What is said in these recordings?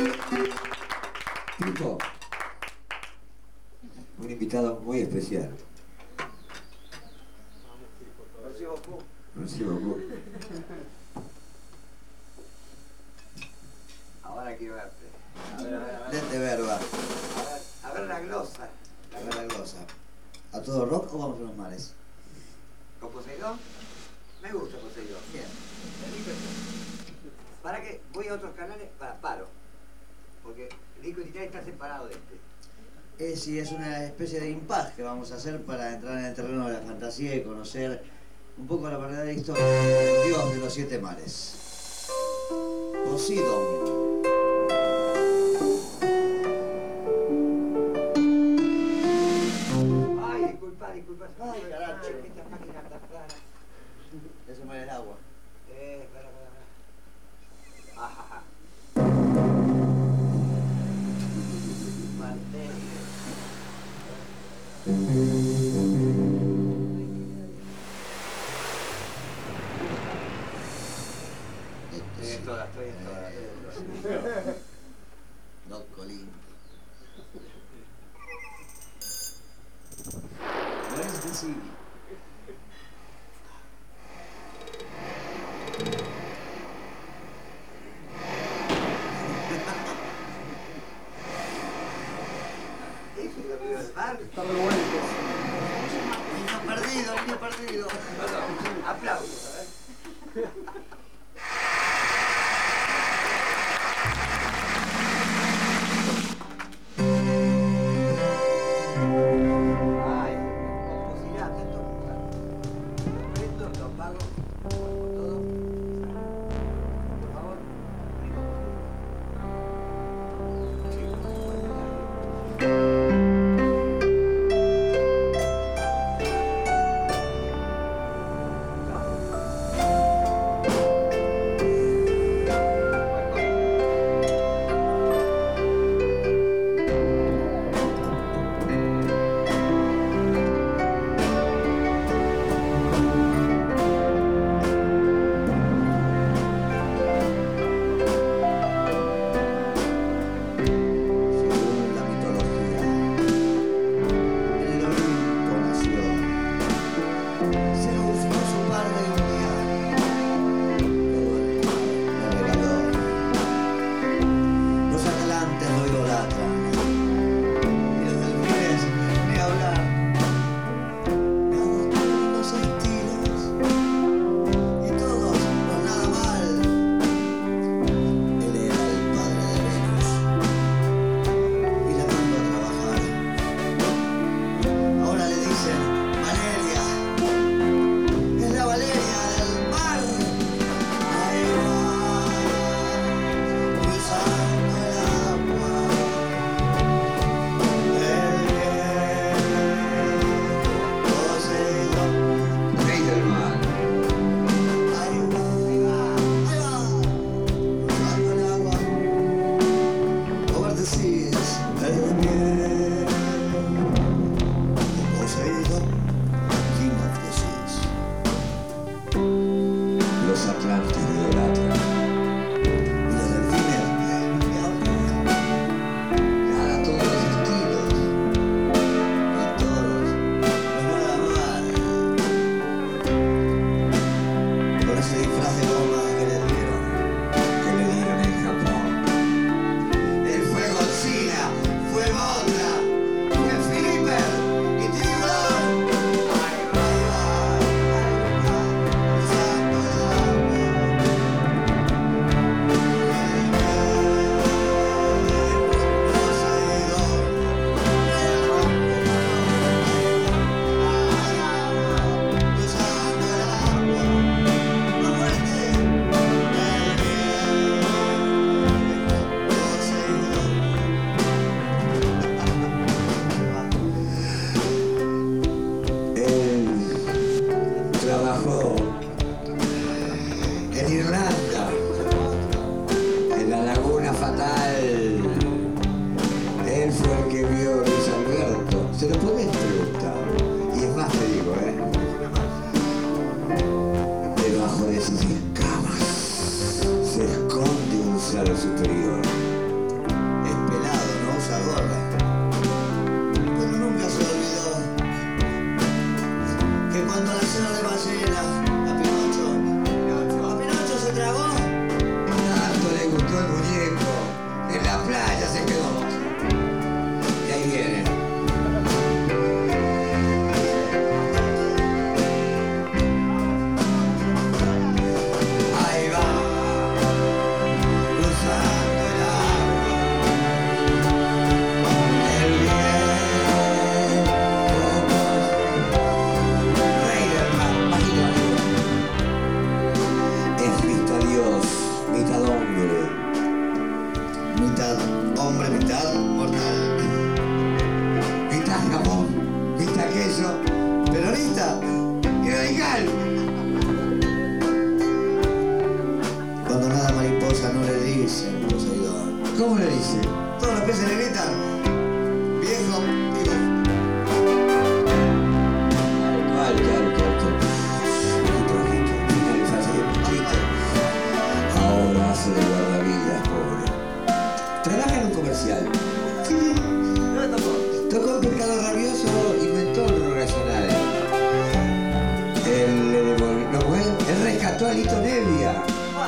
Tipo, un invitado muy especial. Merci beaucoup. Ahora quiero verte. A ver. Lente verba. A ver la glosa. A ver la glosa. ¿A todo rock o vamos a los mares? ¿Con Poseidón? Me gusta Poseidón. Bien. ¿Para qué? Voy a otros canales, paro. Porque Rico y Titán está separado de este. Sí, es una especie de impasse que vamos a hacer para entrar en el terreno de la fantasía y conocer un poco la verdadera historia del dios de los 7 mares. Poseidón. Ay, disculpa. Ay, caracho. Esta máquina está clara. Eso muere el agua. Espera. Ajaja. Estoy en todas. Doc Colín. Where's the sea? ¿Eso es lo que veo del mar? Está revuelto. Niño perdido. Perdón, aplausos, a ver. Ay, composibilidad, tanto prendo, lo apago, pongo todo. Por favor, sí, Superior. Dios, mitad hombre. Mitad hombre, mitad mortal. Mitad jamón, mitad queso, peronista y radical. Cuando nada mariposa no le dicen, Poseidón. ¿Cómo le dice? Todos los peces le gritan, viejo, digo. Ahora hace de guardavidas, pobre. Trabaja en un comercial. Sí, no me tocó. Tocó un pescado rabioso, inventó el rogacional. Él rescató a Lito Nevia.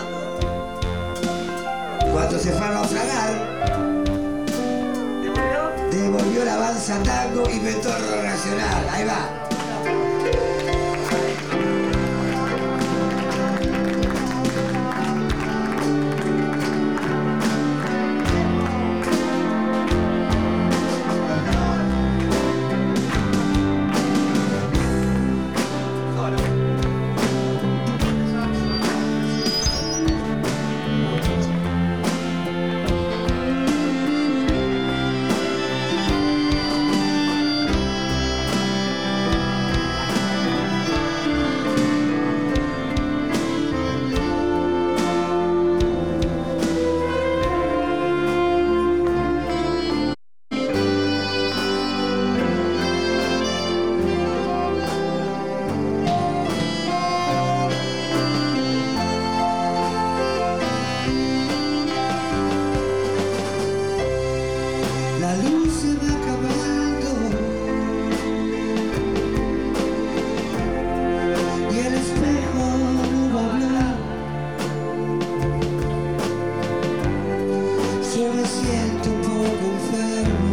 Cuando se fue a naufragar, devolvió la avanza tango, inventó el rogacional. Ahí va. La luz se va acabando y el espejo no va a hablar. Yo me siento un poco enfermo.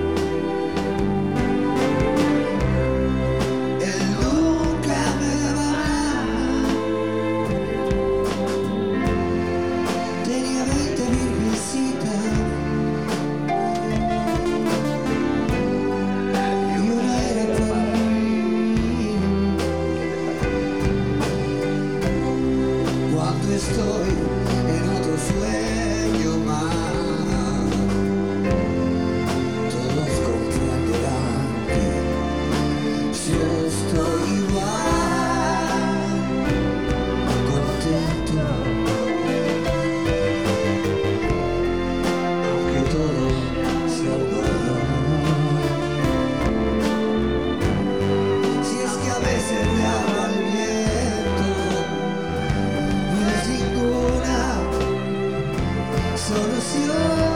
Él nunca me va a hablar. Tenía 20.000 visitas. Estoy en otro sueño más. Todos comprenderán que yo estoy igual, contento, aunque todo sea un horror. Si es que a veces le hablo al viento, no es ninguna solución.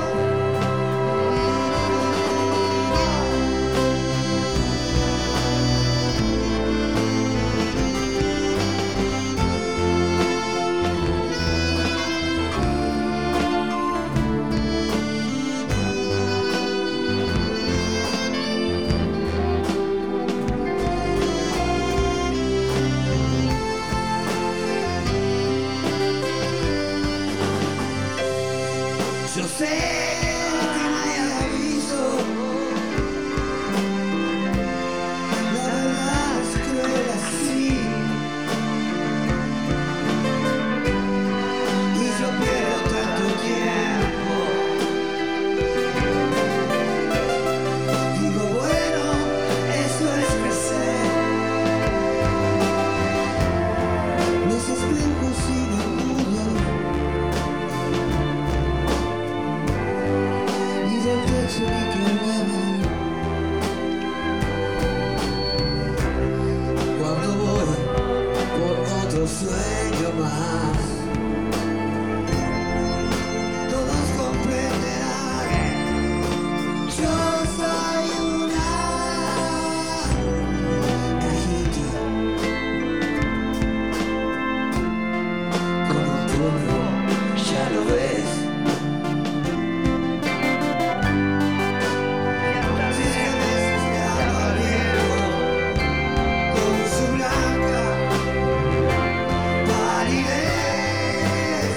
Yo sé que nadie aviso, la verdad es cruel así, y yo pierdo tanto tiempo. Digo, bueno, eso es crecer. Los espejos siguen mudos y del techo ni que hablar. Cuando voy por otro sueño más, todos comprenderán. Yo soy una cajita con un polvo, ya lo ves. Si es que a veces me hablo al viejo con su blanca palidez.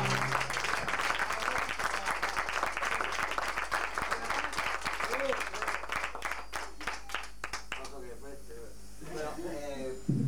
Gracias.